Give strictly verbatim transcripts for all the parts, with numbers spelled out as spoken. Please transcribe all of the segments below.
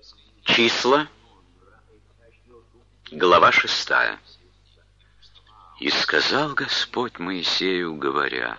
Числа, глава шестая. «И сказал Господь Моисею, говоря: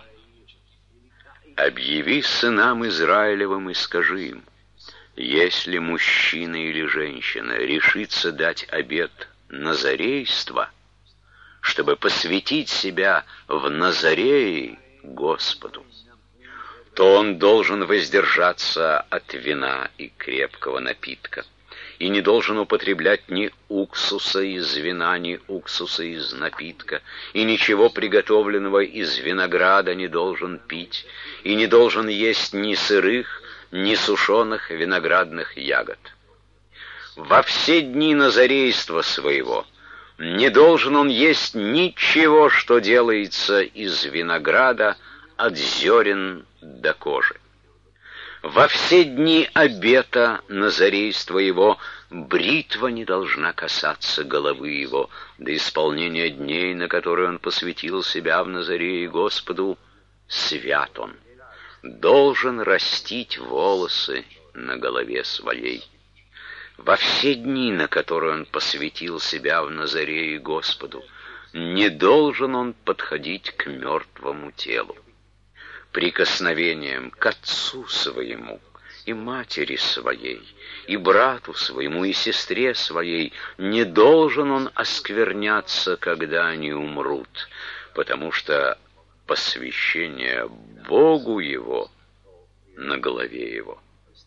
объяви сынам Израилевым и скажи им, если мужчина или женщина решится дать обет назарейства, чтобы посвятить себя в Назареи Господу, то он должен воздержаться от вина и крепкого напитка, и не должен употреблять ни уксуса из вина, ни уксуса из напитка, и ничего приготовленного из винограда не должен пить, и не должен есть ни сырых, ни сушеных виноградных ягод. Во все дни назарейства своего не должен он есть ничего, что делается из винограда, от зерен до кожи. Во все дни обета назарейства его бритва не должна касаться головы его до исполнения дней, на которые он посвятил себя в Назарее Господу, свят он, должен растить волосы на голове своей. Во все дни, на которые он посвятил себя в Назарее Господу, не должен он подходить к мертвому телу. Прикосновением к отцу своему и матери своей, и брату своему, и сестре своей не должен он оскверняться, когда они умрут, потому что посвящение Богу его на голове его.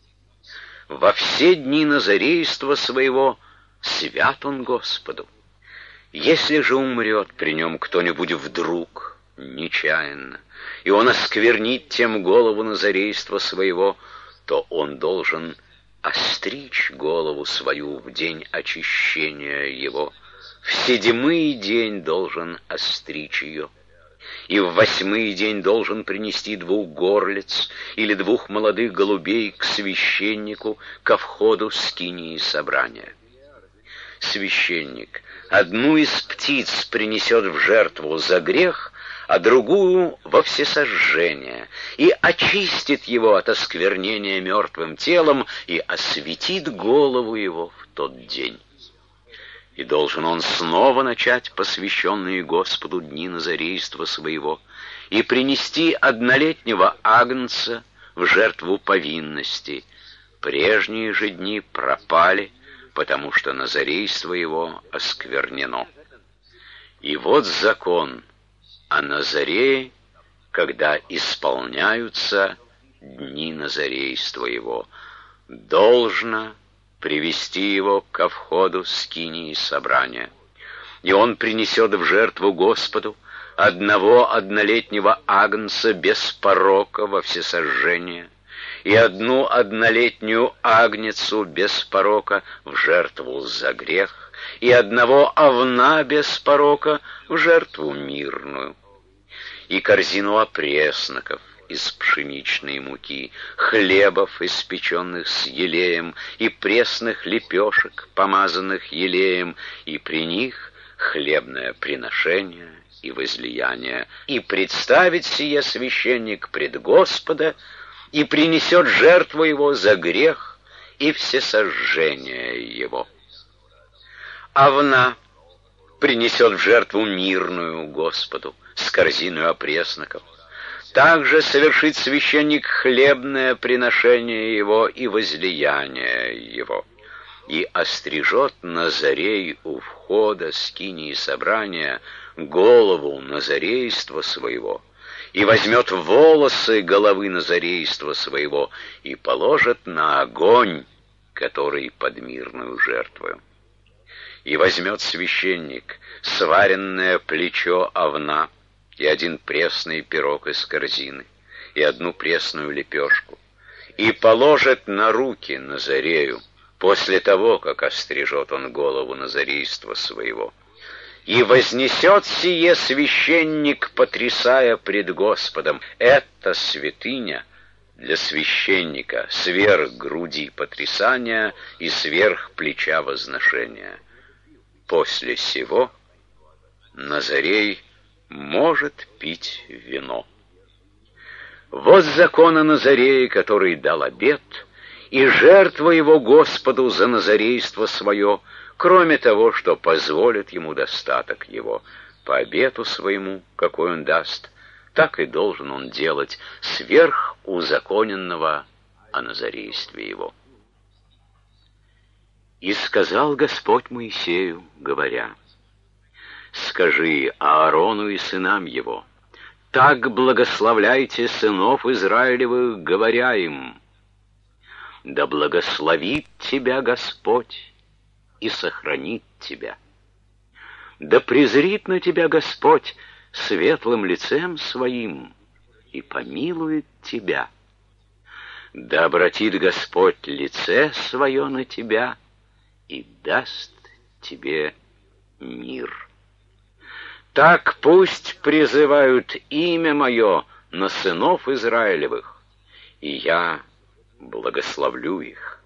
Во все дни назарейства своего свят он Господу. Если же умрет при нем кто-нибудь вдруг, нечаянно, и он осквернит тем голову назарейства своего, то он должен остричь голову свою в день очищения его, в седьмый день должен остричь ее, и в восьмый день должен принести двух горлиц или двух молодых голубей к священнику ко входу скинии собрания. Священник одну из птиц принесет в жертву за грех, а другую во всесожжение, и очистит его от осквернения мертвым телом, и осветит голову его в тот день. И должен он снова начать посвященные Господу дни назарейства своего, и принести однолетнего агнца в жертву повинности. Прежние же дни пропали, потому что назарейство его осквернено. И вот закон о Назарее, когда исполняются дни назарейства его. Должно привести его ко входу скинии собрания. И он принесет в жертву Господу одного однолетнего агнца без порока во всесожжение, и одну однолетнюю агнецу без порока в жертву за грех, и одного овна без порока в жертву мирную, и корзину опресноков из пшеничной муки, хлебов, испеченных с елеем, и пресных лепешек, помазанных елеем, и при них хлебное приношение и возлияние, и представить сие священник пред Господа, и принесет жертву его за грех и всесожжение его. Овна принесет в жертву мирную Господу с корзиной опресноков. Также совершит священник хлебное приношение его и возлияние его, и острижет Назарей у входа скинии собрания голову назарейства своего, и возьмет волосы головы назарейства своего и положит на огонь, который под мирную жертвою. И возьмет священник сваренное плечо овна, и один пресный пирог из корзины, и одну пресную лепешку, и положит на руки Назарею, после того, как острижет он голову назарейства своего. И вознесет сие священник, потрясая пред Господом: это святыня для священника, сверх груди потрясания и сверх плеча возношения. После сего Назарей может пить вино. Вот закон о Назарее, который дал обет, и жертва его Господу за назарейство свое, кроме того, что позволит ему достаток его. По обету своему, какой он даст, так и должен он делать сверх узаконенного о назарействе его. И сказал Господь Моисею, говоря: «Скажи Аарону и сынам его, так благословляйте сынов Израилевых, говоря им: да благословит тебя Господь и сохранит тебя. Да презрит на тебя Господь светлым лицем своим и помилует тебя. Да обратит Господь лице свое на тебя и даст тебе мир. Так пусть призывают имя мое на сынов Израилевых, и я благословлю их».